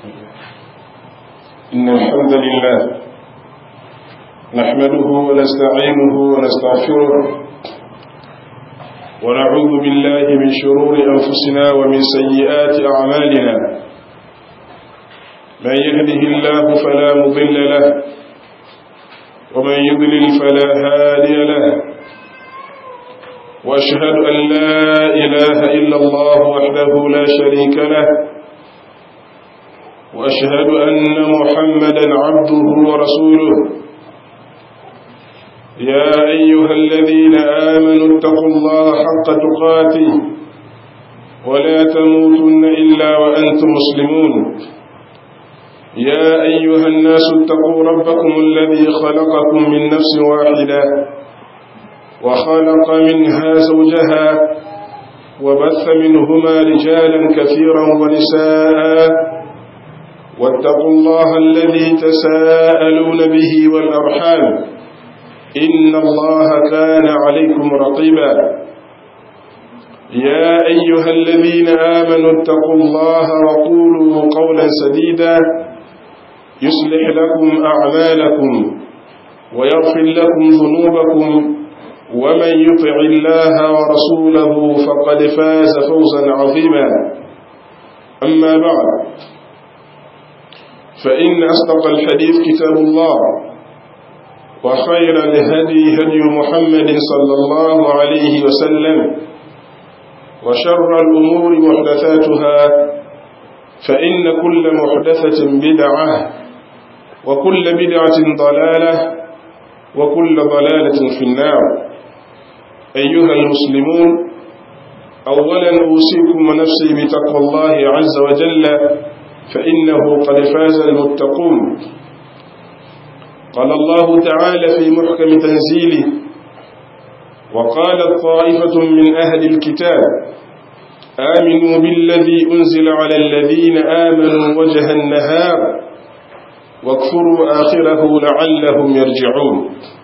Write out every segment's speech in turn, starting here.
إن الحمد لله نحمده ونستعينه ونستغفره ونعوذ بالله من شرور أنفسنا ومن سيئات أعمالنا من يهده الله فلا مضل له ومن يضلل فلا هادي له وأشهد أن لا إله إلا الله وحده لا شريك له وأشهد أن محمدا عبده ورسوله يا أيها الذين آمنوا اتقوا الله حق تقاته ولا تموتن إلا وأنتم مسلمون يا أيها الناس اتقوا ربكم الذي خلقكم من نفس واحدة وخلق منها زوجها وبث منهما رجالا كثيرا ونساء واتقوا الله الذي تساءلون به والأرحام إن الله كان عليكم رقيبا يا أيها الذين آمنوا اتقوا الله وقولوا قولا سديدا يصلح لكم أعمالكم ويغفر لكم ذنوبكم ومن يطع الله ورسوله فقد فاز فوزا عظيما أما بعد فإن أصدق الحديث كتاب الله وخير الهدي هدي محمد صلى الله عليه وسلم وشر الأمور محدثاتها فإن كل محدثة بدعة وكل بدعة ضلالة وكل ضلالة في النار أيها المسلمون أولا أوصيكم ونفسي بتقوى الله عز وجل فإنه قد فاز المتقون قال الله تعالى في محكم تنزيله وقالت طائفة من أهل الكتاب آمنوا بالذي أنزل على الذين آمنوا وجه النهار واكفروا آخره لعلهم يرجعون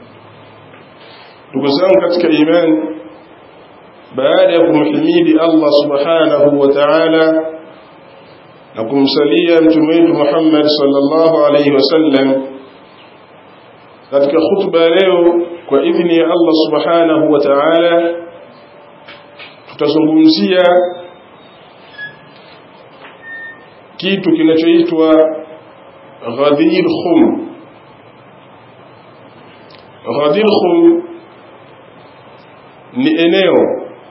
تقسم كتك إيمان بعدكم حميد الله سبحانه وتعالى نكم سليا تميد محمد صلى الله عليه وسلم katika khutba leo kwa idhini ya Allah subhanahu wa ta'ala tutazungumzia kitu kinachoitwa Ghadir Khum. Ghadir Khum ni eneo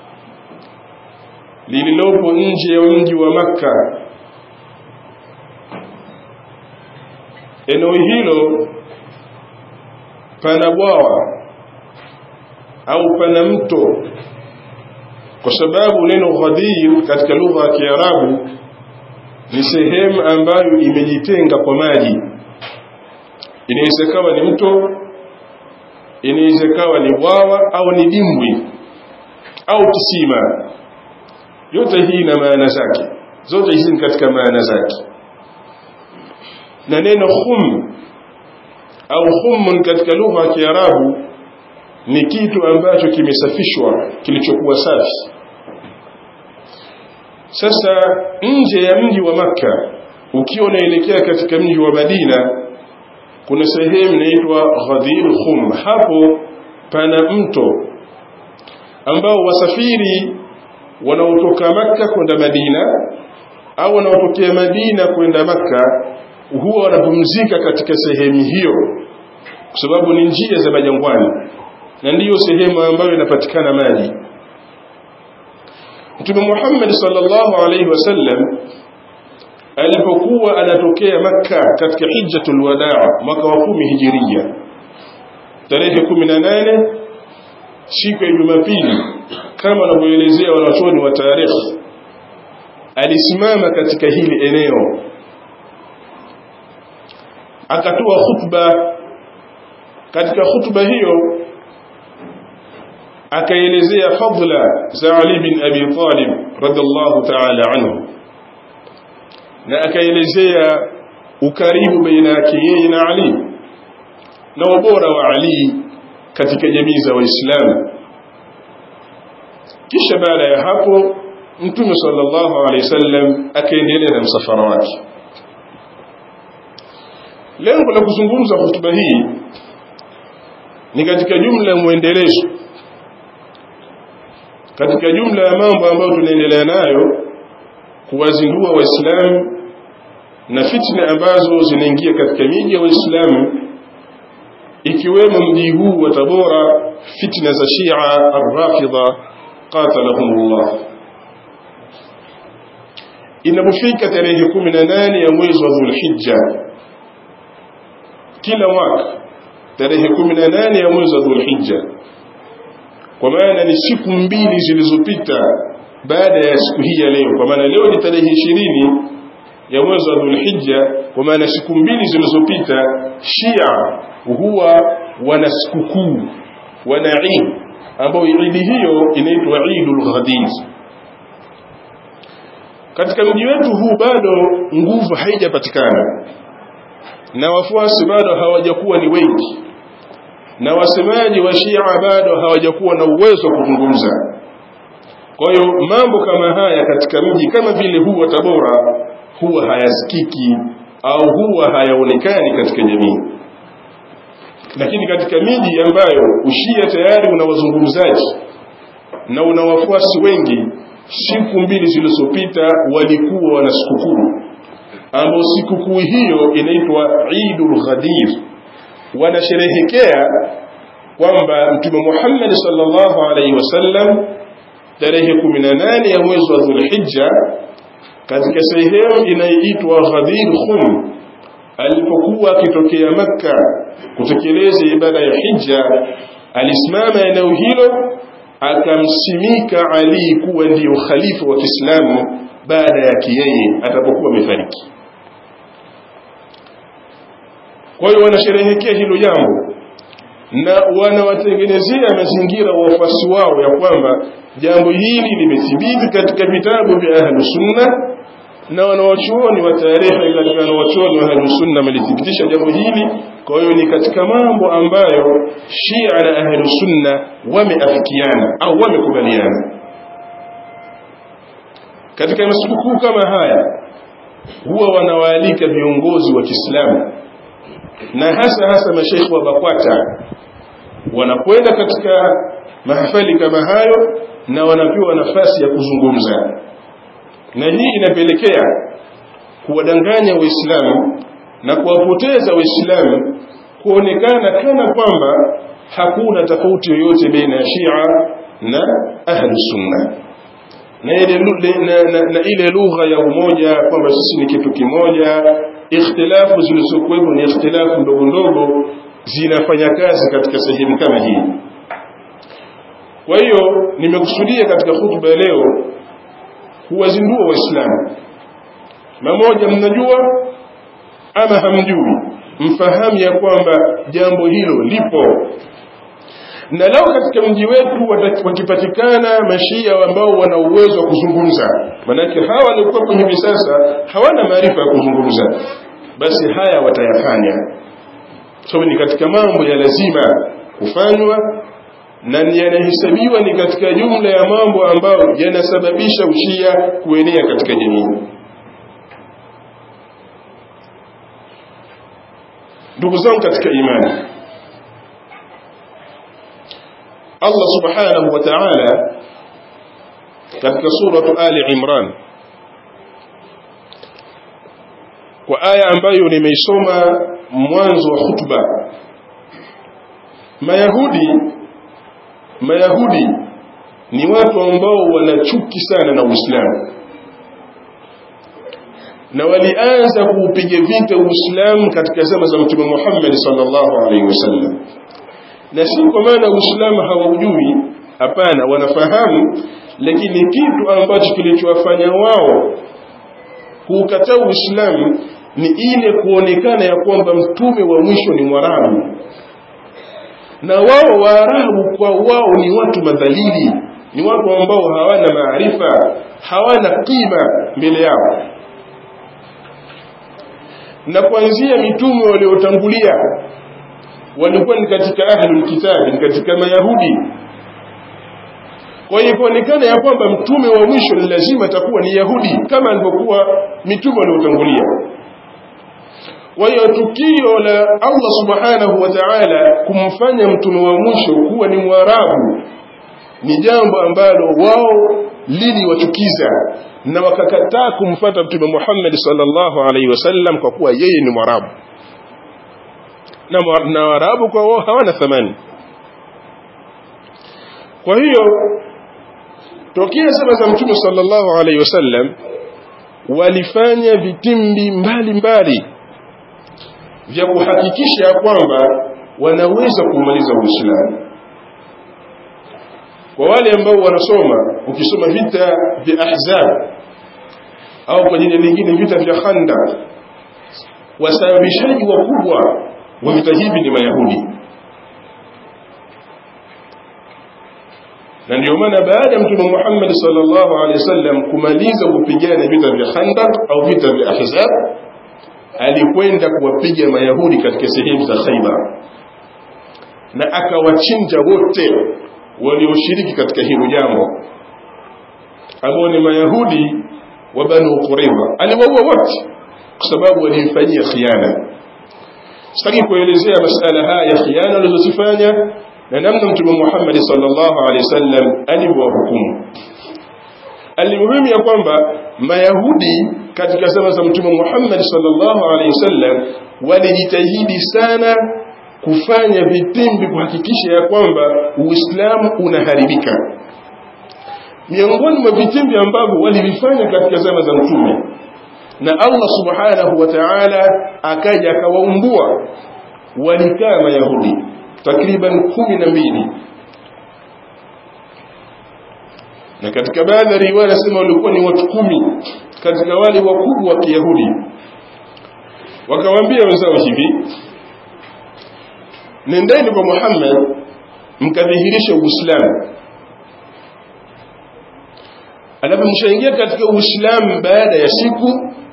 lililopo nje ya mji wa Makka. Eneo hilo pana bwawa au pana mto, kwa sababu neno Ghadir katika lugha ya Kiarabu ni sehemu ambayo imejitenga kwa maji. Inaweza kuwa ni mto, inaweza kuwa ni bwawa au ni dimbwi au kisima. Yote hii ina maana zake, zote hizi ni katika maana zake. Na neno khum au khumun katika lugha ya Kiarabu ni kitu ambacho kimesafishwa, kilichokuwa safi. Sasa nje ya mji wa Makka ukiwa unaelekea katika mji wa Madina kuna sehemu inaitwa Ghadir Khum. Hapo pana mto ambao wasafiri wanaotoka Makka kwenda Madina au wanaotokea Madina kwenda Makka huwa wanapumzika katika sehemu hiyo, kwa sababu ni njia za majangwani na ndiyo sehemu ambayo inapatikana maji. Mtume Muhammad sallallahu alaihi wasallam alipokuwa anatokea Makka katika hijjatul wadaa mwaka wa 10 hijiria, tarehe 18 siku ya Jumapili, kama wanavyoelezea wanachuoni wa tarehe, alisimama katika hili eneo akatoa khutba. Katika khutba hiyo akaelezea fadla za Ali bin Abi Talib radhiallahu ta'ala anhu, na akaelezea ukaribu baina yake yeye na Ali na ubora wa Ali katika jamii za Waislamu. Kisha baada ya hapo Mtume sallallahu alaihi wasallam akaendelea na msafara wake. lengo la kuzungumza hotuba hii ni katika jumla ya muendelezo, katika jumla ya mambo ambayo tunaendelea nayo, kuwazindua Waislamu na fitna ambazo zinaingia katika miji ya Waislamu, ikiwemo mji huu wa Tabora, fitna za Shia ar-Rafidha qatalahumullah. Inapofika tarehe 18 ya mwezi wa Dhulhijja kila mwaka, tarehe 18 ya mwezi wa Dhulhijja, kwa maana ni siku mbili zilizopita baada ya siku hii ya leo, kwa maana leo ni tarehe 20 ya mwezi wa Dhulhijja, kwa maana siku mbili zilizopita Shia huwa wana sikukuu, wana Eid, ambayo Eid hiyo inaitwa Eidul Ghadir. Katika mji wetu huu bado nguvu haijapatikana, na wafuasi bado hawajakuwa ni wengi, na wasemaji wa Shia bado hawajakuwa na uwezo wa kuzungumza. Kwa hiyo mambo kama haya katika mji kama vile huu wa Tabora huwa hayasikiki au huwa hayaonekani katika jamii. Lakini katika miji ambayo ushia tayari una wazungumzaji na una wafuasi wengi, siku mbili zilizopita walikuwa wana sikukuu, ambayo sikukuu hiyo inaitwa Eidul Ghadir. Wanasherehekea kwamba Mtume Muhammad sallallahu alaihi wasallam tarehe 18 ya mwezi wa Dhulhijja katika sehemu inayoitwa Ghadir Khum, alipokuwa akitokea Makka kutekeleza ibada ya hija, alisimama eneo hilo akamsimika Ali kuwa ndio khalifa wa Kiislamu baada ya yeye atapokuwa amefariki. Kwa hiyo wanasherehekea hilo jambo na wanawatengenezea mazingira wafuasi wao ya kwamba jambo hili limethibiti katika vitabu vya Ahlus Sunna, na wanawachuoni wa tarehe katika wanawachuoni wa Ahlus Sunna walithibitisha jambo hili. Kwa hiyo ni katika mambo ambayo Shia na Ahlus Sunna wameafikiana au wamekubaliana. Katika masuku kama haya huwa wanawaalika viongozi wa Kiislamu na hasa mashaikh wa BAKWATA, wanakwenda katika mahafali kama hayo na wanapewa nafasi ya kuzungumza, na hii inapelekea kuwadanganya Waislamu na kuwapoteza Waislamu, kuonekana kana kwamba hakuna tofauti yoyote baina ya Shia na Ahlus Sunna, na ile lugha ya umoja kwamba sisi ni kitu kimoja. Ikhtilafu zilizokuwepo ni ikhtilafu ndogo ndogo, zinafanya kazi katika sehemu kama hii. Kwa hiyo nimekusudia katika hutuba leo kuwazindua Waislamu. Mmoja mnajua ama hamjui, mfahamu ya kwamba jambo hilo lipo. Na lao katika mji wetu wakipatikana mashia ambao wana uwezo wa kuzungumza, manake hawa walikuwa hivi sasa hawana maarifa ya kuzungumza, basi haya watayafanya. Sababu ni katika mambo ya lazima kufanywa na yanahesabiwa ni katika jumla ya mambo ambayo yanasababisha ushia kuenea katika jamii. Ndugu zangu katika imani, Allah subhanahu wa ta'ala katika suratu Ali Imran, kwa aya ambayo nimeisoma mwanzo wa khutba, Mayahudi ni watu ambao wanachuki sana na Uislamu, na walianza kuupiga vita Uislamu katika zama za Mtume Muhammad sallallahu alaihi wasallam. Na si kwa maana Uislamu hawaujui, hapana, wanafahamu, lakini kitu ambacho kilichowafanya wao kuukataa Uislamu ni ile kuonekana ya kwamba mtume wa mwisho ni Mwarabu, na wao Waarabu kwa wao ni watu madhalili, ni watu ambao hawana maarifa, hawana kima mbele yao. Na kuanzia mitume waliotangulia walikuwa ni katika ahlul kitab, ni katika Mayahudi. Kwa hiyo kuonekana ya kwamba mtume wa mwisho ni lazima atakuwa ni Yahudi kama alivyokuwa mitume waliotangulia. Kwa hiyo tukio la Allah subhanahu wa ta'ala kumfanya mtume wa mwisho kuwa ni Mwarabu ni jambo ambalo wao liliwachukiza na wakakataa kumfuata Mtume Muhammad sallallahu alaihi wasallam kwa kuwa yeye ni Mwarabu, na Waarabu kwa wao hawana thamani. Kwa hiyo tokea zama za Mtume sallallahu alaihi wasallam walifanya vitimbi mbalimbali vya kuhakikisha kwamba wanaweza kumaliza Uislamu. Kwa wale ambao wanasoma, ukisoma vita vya Ahzab au kwa jina lingine vita vya Khandaq, wasababishaji wakubwa wa vita hivi ni Mayahudi. Na ndio maana baada ya Mtume Muhammad sallallahu alaihi wasallam kumaliza kupigana vita vya Khandaq au vita vya Ahzab, alikwenda kuwapiga Mayahudi katika sehemu za Khaybar na akawachinja wote walioshiriki katika hilo jambo, ambao ni Mayahudi wa Banu Qurayza. Aliwaua wote kwa sababu walimfanyia khiana. Sitaki kuelezea masala haya ya khiana alizozifanya na namna Mtume Muhammad sallallahu alaihi wasallam alivyowahukumu. Alimuhimu ya kwamba Mayahudi katika zama za Mtume Muhammad sallallahu alaihi wasallam walijitahidi sana kufanya vitimbi kuhakikisha ya kwamba Uislamu unaharibika. Miongoni mwa vitimbi ambavyo walivifanya katika zama za Mtume, na Allah subhanahu wa ta'ala akaja akawaumbua, walikaa Mayahudi takriban 12, na katika baadhi ya riwaya nasema walikuwa ni watu 10 katika wale wakubwa wa Kiyahudi. Wakawaambia wenzao hivi: nendeni kwa Muhammad mkadhihirisha Uislamu, alafu mshaingia katika Uislamu baada ya siku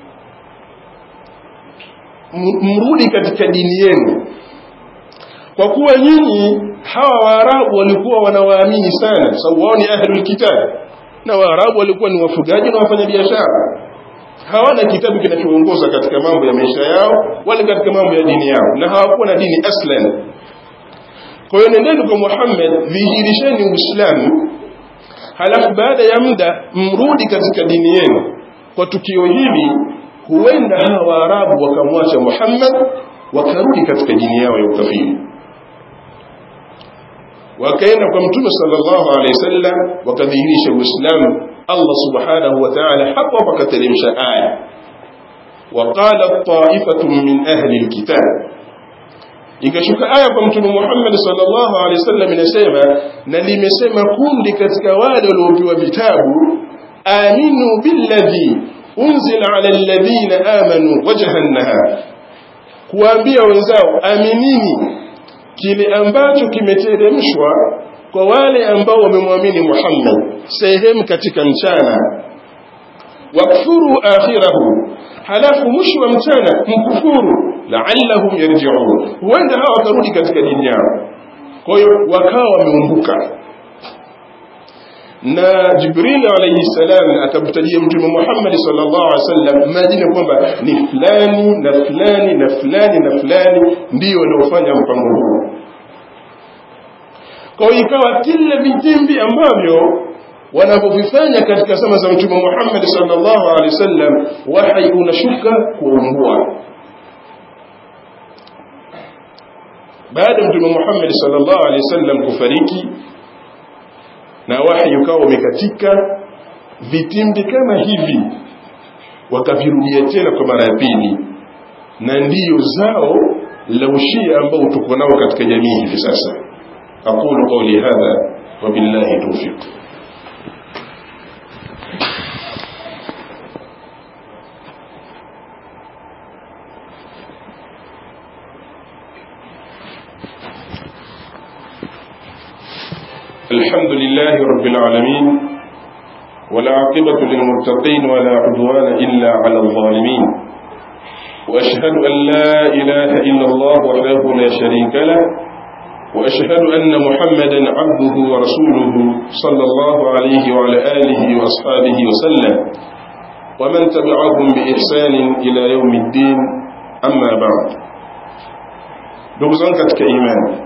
mrudi katika dini yenu, kwa kuwa nyinyi hawa Waarabu walikuwa wanawaamini sana, sababu wao ni ahlul kitab, na Waarabu walikuwa ni wafugaji na wafanyabiashara, hawana kitabu kinachoongoza katika mambo ya maisha yao wala katika mambo ya dini yao, na hawakuwa na dini aslan. Kwa hiyo nendeni kwa Muhammad, dhihirisheni Uislamu, halafu baada ya muda mrudi katika dini yenu. Kwa tukio hili huenda hawa Waarabu wakamwacha Muhammad wakarudi katika dini yao ya ukafiri. Wakaenda kwa Mtume sallallahu alaihi wasallam wakadhihirisha Uislamu. Allah subhanahu wa ta'ala hapo akateremsha aya, waqala ta'ifatun min ahli alkitab. Ikashuka aya kwa Mtume Muhammad sallallahu alaihi wasallam inasema, na limesema kundi katika wale waliopewa vitabu, aminu billadhi unzila ala alladhina amanu wajha an-nahar, kuambia wenzao aminini kile ambacho kimeteremshwa kwa wale ambao wamemwamini Muhammad sehemu katika mchana, wakfuru akhirahu, halafu mwisho wa mchana mkufuru, la'allahum yarji'un, huenda hawa watarudi katika dini yao. Kwa hiyo wakawa wameumbuka, na Jibril alayhi salam akamtajia Mtume Muhammad sallallahu alaihi wasallam majina kwamba ni fulani na fulani na fulani na fulani ndio wanaofanya mpango huu. Kwa hiyo ikawa kila vitimbi ambavyo wanavyofanya katika zama za Mtume Muhammad sallallahu alaihi wasallam, wahi unashuka kuumbua. Baada ya Mtume Muhammad sallallahu alaihi wasallam kufariki na wahi ukawa umekatika, vitimbi kama hivi wakavirudia tena kwa mara ya pili, na ndiyo zao la ushia ambao tuko nao katika jamii hivi sasa. Aqulu qawli hadha wa billahi tawfiq. الحمد لله رب العالمين، والعاقبة للمتقين ولا عدوان إلا على الظالمين، وأشهد أن لا إله إلا الله وحده لا شريك له، وأشهد أن محمدا عبده ورسوله صلى الله عليه وعلى آله وأصحابه وسلم، ومن تبعهم بإحسان إلى يوم الدين. amma ba'd. Ndugu zangu katika imani,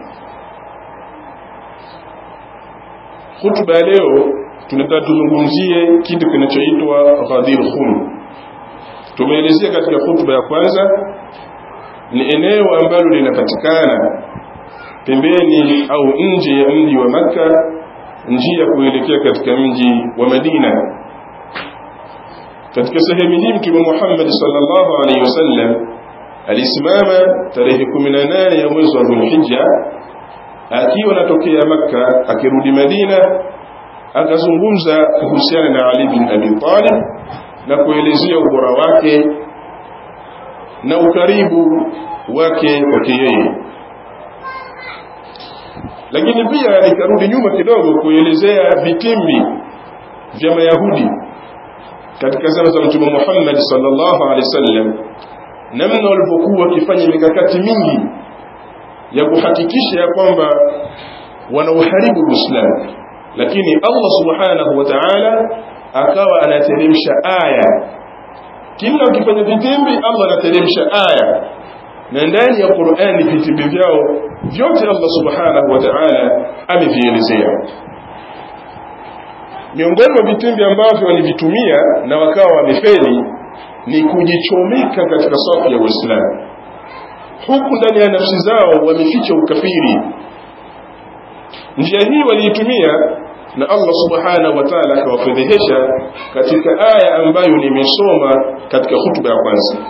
khutba leo tunataka tuzungumzie kitu kinachoitwa Ghadir Khum. Tumeelezea katika khutba ya kwanza ni eneo ambalo linapatikana pembeni au nje ya mji wa Makka, njia kuelekea katika mji wa Madina. Katika sehemu hii Mtume Muhammad sallallahu alaihi wasallam alisimama tarehe 18 ya mwezi wa Dhulhijja akiwa anatokea Makka akirudi Madina, akazungumza kuhusiana na Ali bin Abi Talib na kuelezea ubora wake na ukaribu wake kwake yeye. Lakini pia nikarudi nyuma kidogo kuelezea vitimbi vya Mayahudi katika zama za Mtume Muhammad sallallahu alaihi wasallam, namna walivyokuwa wakifanya mikakati mingi ya kuhakikisha ya kwamba wanauharibu Uislamu. Lakini Allah subhanahu wa ta'ala akawa anateremsha aya. Kila ukifanya vitimbi Allah anateremsha aya, na ndani ya Qur'ani vitimbi vyao vyote Allah subhanahu wa ta'ala amevielezea. Miongoni mwa vitimbi ambavyo walivitumia na wakawa wamefeli ni kujichomeka katika safu ya Uislamu. Huku ndani ya nafsi zao wameficha ukafiri. Njia hii waliitumia na Allah subhanahu wa ta'ala akawafedhehesha katika aya ambayo nimesoma katika hutuba ya kwanza.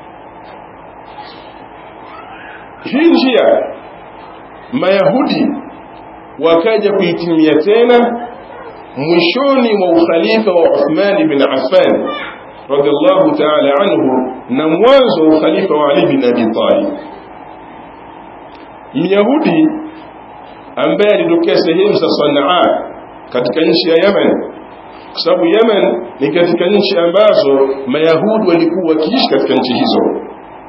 Hii njia Mayahudi wakaja kuitimia tena mwishoni mwa ukhalifa wa Uthman bin Affan radhiallahu ta'ala anhu na mwanzo wa ukhalifa wa Ali bin Abi Talib. Myahudi ambaye alitokea sehemu za Sanaa katika nchi ya Yemen, kwa sababu Yemen ni katika nchi ambazo Mayahudi walikuwa wakiishi katika nchi hizo.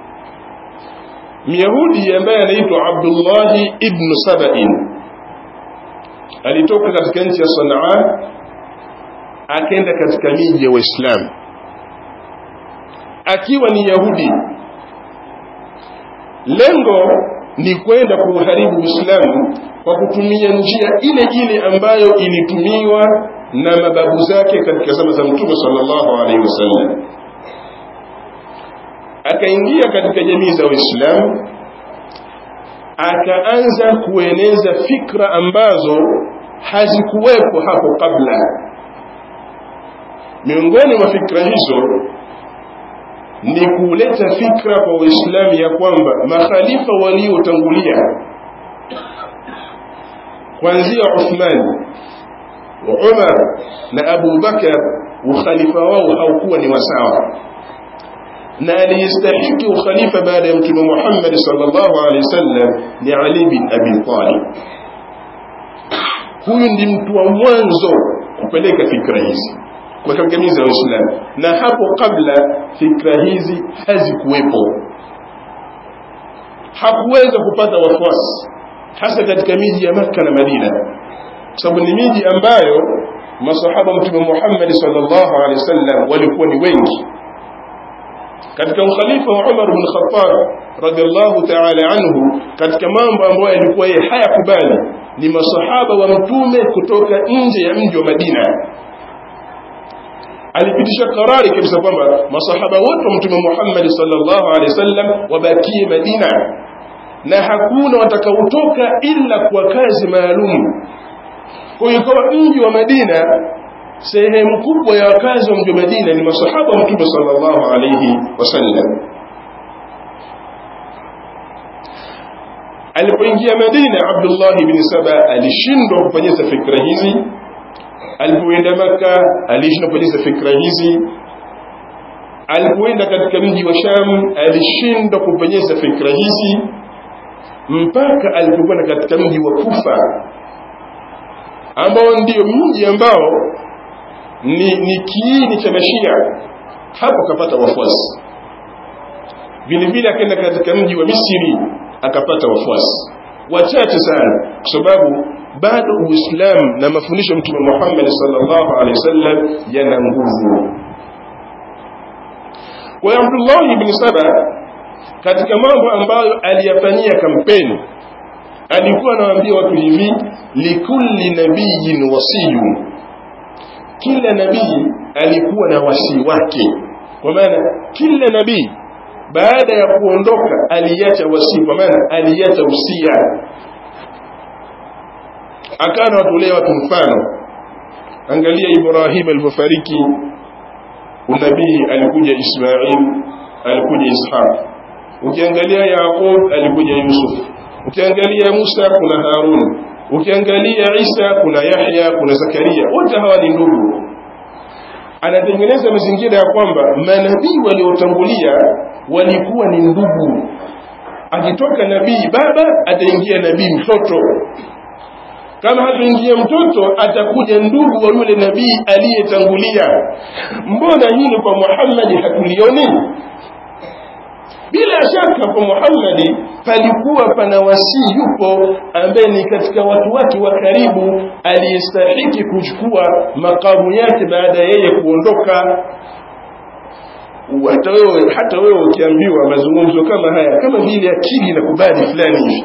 Myahudi ambaye anaitwa Abdullah ibn Saba'in alitoka katika nchi ya Sanaa akaenda katika miji ya Waislamu akiwa ni Yahudi. Lengo ni kwenda kuharibu Uislamu kwa kutumia njia ile ile ambayo ilitumiwa na mababu zake katika zama za Mtume sallallahu alaihi wasallam. Akaingia katika jamii za Waislamu, akaanza kueneza fikra ambazo hazikuwepo hapo kabla. Miongoni mwa fikra hizo ni kuleta fikra kwa Waislamu ya kwamba makhalifa waliotangulia kuanzia Uthman, Umar na Abu Bakar, ukhalifa wao haukuwa ni wasawa, na aliyestahiki ukhalifa baada ya Mtume Muhammad sallallahu alaihi wasallam ni Ali bin Abi Talib. Huyu ndi mtu wa mwanzo kupeleka fikra hizi kwa jamii za Uislamu, na hapo kabla fikra hizi hazikuwepo. Hakuweza kupata wafuasi hasa katika miji ya Makka na Madina, sababu ni miji ambayo masahaba Mtume Muhammad sallallahu alaihi wasallam walikuwa ni wengi. Katika ukhalifa wa Umar bin Khattab radhiallahu ta'ala anhu, katika mambo ambayo yalikuwa yeye hayakubali ni masahaba wa Mtume kutoka nje ya mji wa Madina. Alipitisha karari kabisa kwamba masahaba wote wa Mtume Muhammad sallallahu alaihi wasallam wabakie Madina na hakuna watakaotoka ila kwa kazi maalum. Kwa hiyo kwa mji wa Madina, sehemu kubwa ya wakazi wa mji wa Madina ni masahaba wa Mtume sallallahu alaihi wasallam. Alipoingia Madina, Abdullah ibn Saba alishindwa kupenyeza fikra hizi. Alipoenda Makka alishindwa kupenyeza fikra hizi. Alipoenda katika mji wa Sham alishindwa kupenyeza fikra hizi, mpaka alipokwenda katika mji wa Kufa ambao ndio mji ambao ni kiini cha Mashia. Hapo kapata wafuasi. Vile vile akaenda katika mji wa Misri akapata wafuasi wachache sana, kwa sababu bado Uislamu na mafundisho Mtume Muhammad sallallahu alaihi wasallam yana nguvu. Kwa Abdullah ibn Saba katika mambo ambayo aliyafanyia kampeni, alikuwa anawaambia watu hivi, likulli nabiyyin wasiyun, kila nabii alikuwa na wasii wake. Kwa maana kila nabii baada ya kuondoka aliacha wasii, kwa maana aliacha usia. Akana watolea watu mfano, angalia Ibrahim alipofariki, unabii alikuja Ismail, alikuja Ishaq. Ukiangalia Yaqub alikuja Yusuf. Ukiangalia Musa kuna Harun. Ukiangalia Isa kuna Yahya, kuna Zakaria. Wote hawa ni ndugu. Anatengeneza mazingira ya kwamba manabii waliotangulia walikuwa ni ndugu. Akitoka nabii baba ataingia nabii mtoto. Kama hataingia mtoto atakuja ndugu wa yule nabii aliyetangulia. Mbona hili kwa Muhammad hatulioni? Bila shaka kwa Muhammad palikuwa pana wasii yupo ambaye ni katika watu wake wa karibu aliyestahili kuchukua makamu yake baada ya yeye kuondoka. Hata wewe ukiambiwa mazungumzo kama haya, kama vile akili inakubali fulani hivi,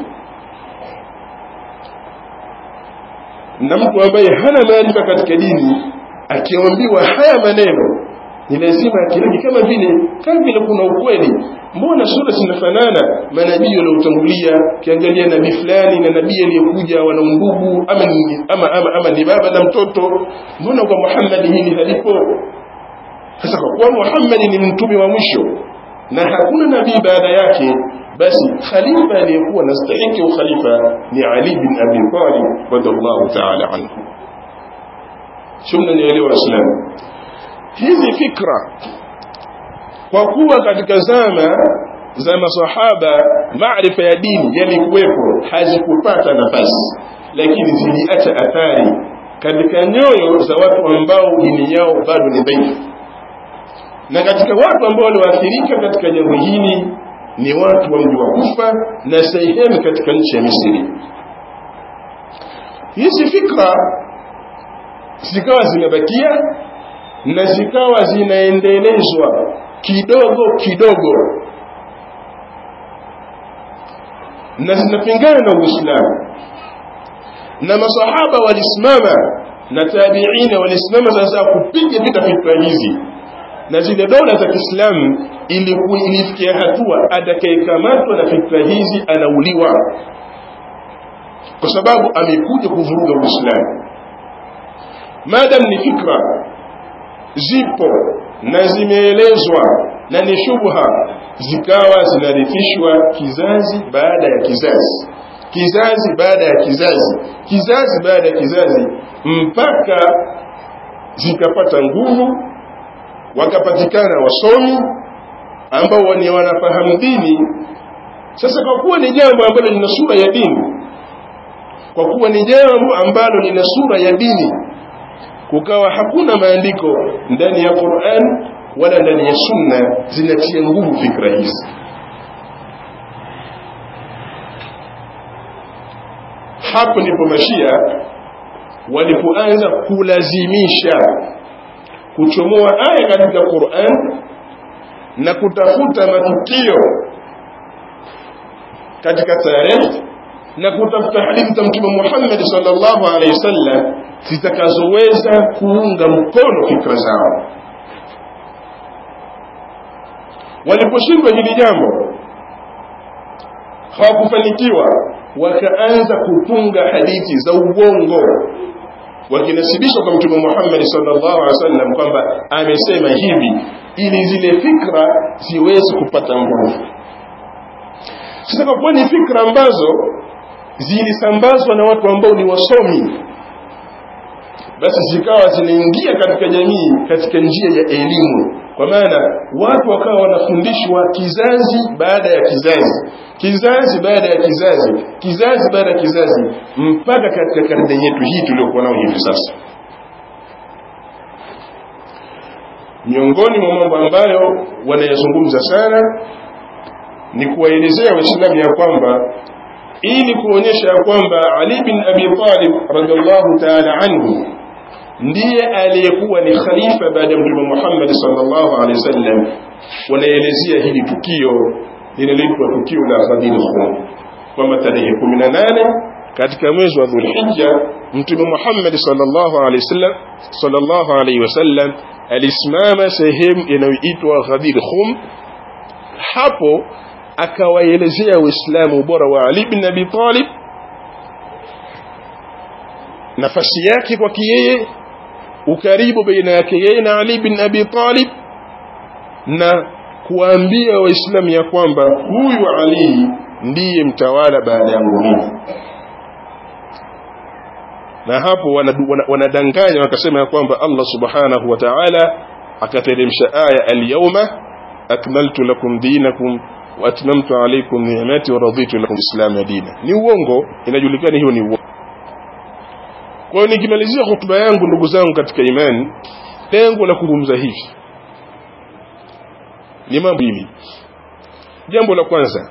na mtu ambaye hana maarifa katika dini akiambiwa haya maneno ni lazima akiliki kama vile kuna ukweli. Mbona sura zinafanana? Manabii waliotangulia, kiangalia nabii fulani na nabii aliyekuja wana ndugu ama ni baba na mtoto. Mbona kwa Muhammad hili halipo? Sasa kwa kuwa Muhammad ni mtume wa mwisho na hakuna nabii baada yake, basi khalifa aliyekuwa anastahili ukhalifa ni Ali bin Abi Talib radhiallahu ta'ala anhu. Shumna nielewa Islam. Hizi fikra kwa kuwa katika zama za masahaba maarifa ya dini yalikuwepo, hazikupata nafasi, lakini ziliacha athari katika nyoyo za watu ambao dini yao bado ni dhaifu. Na katika watu ambao walioathirika katika jambo hili ni watu wa mji wa Kufa na sehemu katika nchi ya Misri. Hizi fikra zikawa zimebakia na zikawa zinaendelezwa kidogo kidogo na zinapingana na Uislamu. Na masahaba walisimama na tabi'ina walisimama sasa kupiga vita fikra hizi, na zile dola za Kiislamu ilifikia hatua atakayekamatwa na fikra hizi anauliwa, kwa sababu amekuja kuvuruga Uislamu. Madam ni fikra zipo na zimeelezwa na ni shubha, zikawa zinarithishwa kizazi baada ya kizazi, kizazi baada ya kizazi, kizazi baada ya kizazi, mpaka zikapata nguvu, wakapatikana wasomi ambao ni wanafahamu dini. Sasa kwa kuwa ni jambo ambalo lina sura ya dini, kwa kuwa ni jambo ambalo lina sura ya dini, kukawa hakuna maandiko ndani ya Qur'an wala ndani ya Sunna zinatia nguvu fikra hizi. Hapo ndipo Mashia walipoanza kulazimisha kuchomoa aya katika Qur'an na kutafuta matukio katika tarehe na kutafuta hadithi za Mtume Muhammad sallallahu alaihi wasallam zitakazoweza kuunga mkono fikra zao. Waliposhindwa hili jambo, hawakufanikiwa, wakaanza kutunga hadithi za uongo wakinasibisha kwa Mtume Muhammad sallallahu alaihi wasallam kwamba amesema hivi, ili zile fikra ziweze kupata nguvu. Sasa kwa kuwa ni fikra ambazo zilisambazwa na watu ambao ni wasomi, basi zikawa zinaingia katika jamii katika njia ya elimu, kwa maana watu wakawa wanafundishwa kizazi baada ya kizazi, kizazi baada ya kizazi, kizazi baada ya kizazi, mpaka katika karne yetu hii tuliyokuwa nayo hivi sasa. Miongoni mwa mambo ambayo wanayazungumza sana ni kuwaelezea Waislamu ya kwamba, ili kuonyesha kwamba Ali bin Abi Talib radhiallahu ta'ala anhu ndiye aliyekuwa ni khalifa baada ya Mtume Muhammad sallallahu alaihi wasallam, wanaelezea hili tukio linaloitwa tukio la Ghadir Khum, kwamba tarehe 18 katika mwezi wa Dhulhijja Mtume Muhammad sallallahu alaihi wasallam alisimama sehemu inayoitwa Ghadir Khum. Hapo akawaelezea Uislamu bora wa Ali bin Abi Talib, nafasi yake kwa yeye, ukaribu baina yake yeye na Ali bin Abi Talib, na kuambia Waislamu ya kwamba huyu Ali ndiye mtawala baada yangu mimi. Na hapo wanadanganya wakasema ya kwamba Allah subhanahu wa ta'ala akateremsha aya al-yawma akmaltu lakum dinakum wa atmamtu alaykum ni'mati wa raditu lakum al-islam dinan. Ni uongo, inajulikana hiyo ni uongo. Kwa hiyo nikimalizia hotuba yangu, ndugu zangu katika imani, lengo la kuzungumza hivi ni mambo hili. Jambo la kwanza,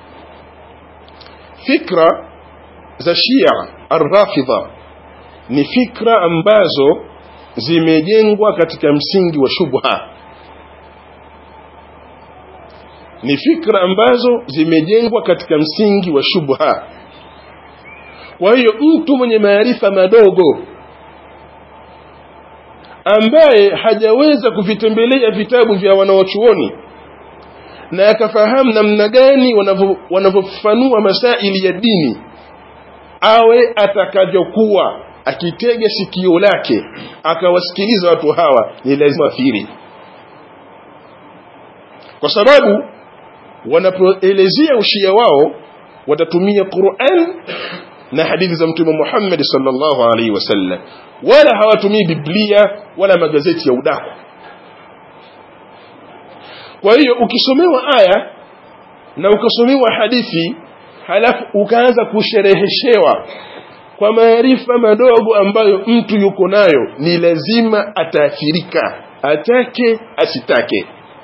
fikra za Shia ar-Rafidha ni fikra ambazo zimejengwa katika msingi wa shubha. Ni fikra ambazo zimejengwa katika msingi wa shubha. Kwa hiyo mtu mwenye maarifa madogo ambaye hajaweza kuvitembelea vitabu vya wanawachuoni na akafahamu namna gani wanavyofanua masaili ya dini, awe atakajokuwa akitega sikio lake akawasikiliza watu hawa, ni lazima afiri, kwa sababu wanapoelezea ushia wao watatumia Qur'an na hadithi za Mtume Muhammad sallallahu alaihi wasallam, wala hawatumii Biblia wala magazeti ya udaku. Kwa hiyo ukisomewa aya na ukasomewa hadithi halafu ukaanza kushereheshewa kwa maarifa madogo ambayo mtu yuko nayo, ni lazima ataathirika, atake asitake.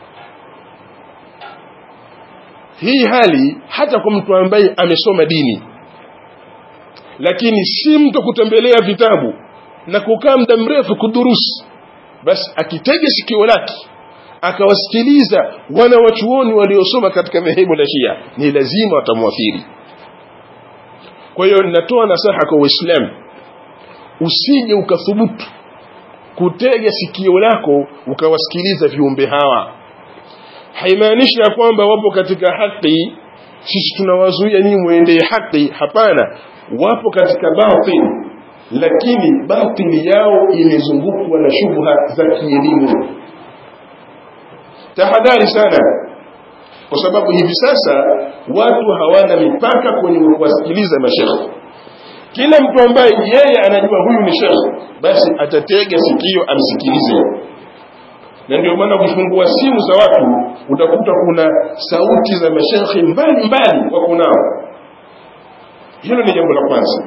Hii hali hata kwa mtu ambaye amesoma dini, lakini si mtu kutembelea vitabu na kukaa muda mrefu kudurusi, basi akitega sikio lake akawasikiliza wana wachuoni waliosoma katika madhehebu la Shia, ni lazima watamwathiri. Kwa hiyo ninatoa nasaha kwa Uislamu, usije ukathubutu kutega sikio lako ukawasikiliza viumbe hawa. Haimaanishi ya kwamba wapo katika haki sisi tunawazuia nyinyi muende haki, hapana. Wapo katika batil, lakini batili yao imezungukwa na shubha za kielimu. Tahadhari sana, kwa sababu hivi sasa watu hawana mipaka kwenye kuwasikiliza mashekhi. Kila mtu ambaye yeye anajua huyu ni shekhi, basi atatega sikio amsikilize. Na ndio maana ukifungua simu za watu utakuta kuna sauti za mashekhi mbali wako nao. Hilo ni jambo la kwanza.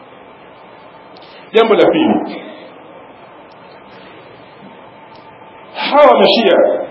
Jambo la pili, hawa mashia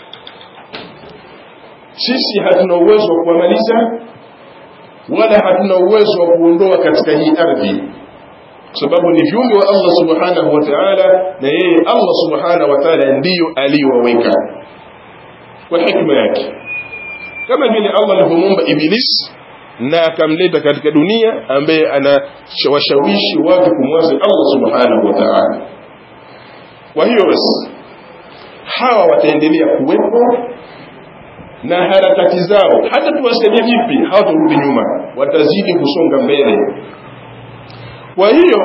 sisi hatuna uwezo wa kuamaliza wala hatuna uwezo wa kuondoa katika hii ardhi, kwa sababu ni viumbe wa Allah subhanahu wa ta'ala, na yeye Allah subhanahu wa ta'ala ndiyo aliyowaweka kwa hikma yake. Kama vile Allah alivyomuumba Iblis na akamleta katika dunia ambaye anawashawishi watu kumwasi Allah subhanahu wa ta'ala. Kwa hiyo basi hawa wataendelea kuwepo na harakati zao, hata tuwaseme vipi hawatarudi nyuma, watazidi kusonga mbele. Kwa hiyo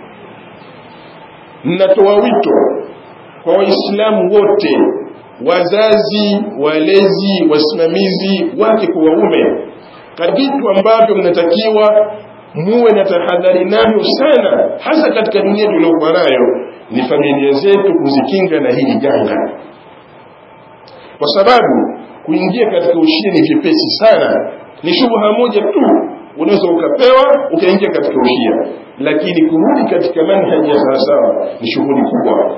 ninatoa wito kwa Waislamu wote, wazazi, walezi, wasimamizi, wake kwa waume, vitu ambavyo mnatakiwa muwe na tahadhari navyo sana, hasa katika dunia tuliyokuwa nayo, ni familia zetu kuzikinga na hili janga. Kwa sababu kuingia katika ushia ni vyepesi sana, ni shubha moja tu unaweza ukapewa ukaingia katika ushia, lakini kurudi katika manhaji ya sawasawa ni shughuli kubwa.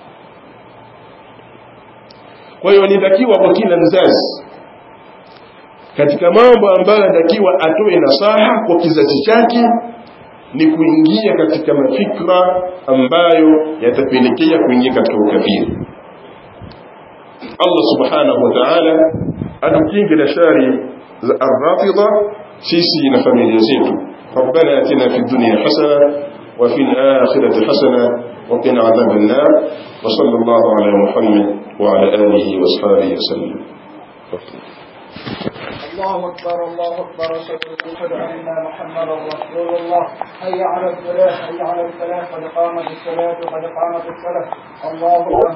Kwa hiyo nitakiwa kwa kila mzazi katika mambo ambayo natakiwa atoe nasaha kwa kizazi chake ni kuingia katika mafikra ambayo yatapelekea kuingia katika ukafiri. Allah subhanahu wa ta'ala atukinge na shari za ar-rafidha sisi na familia zetu. ربنا آتنا في الدنيا حسنة وفي الآخرة حسنة وقنا عذاب النار وصلى الله على محمد وعلى آله وأصحابه وسلم. الله أكبر الله أكبر أشهد أن محمدا رسول الله. حي على الصلاة حي على الفلاح قد قامت الصلاة وقد قامت الصلاة. الله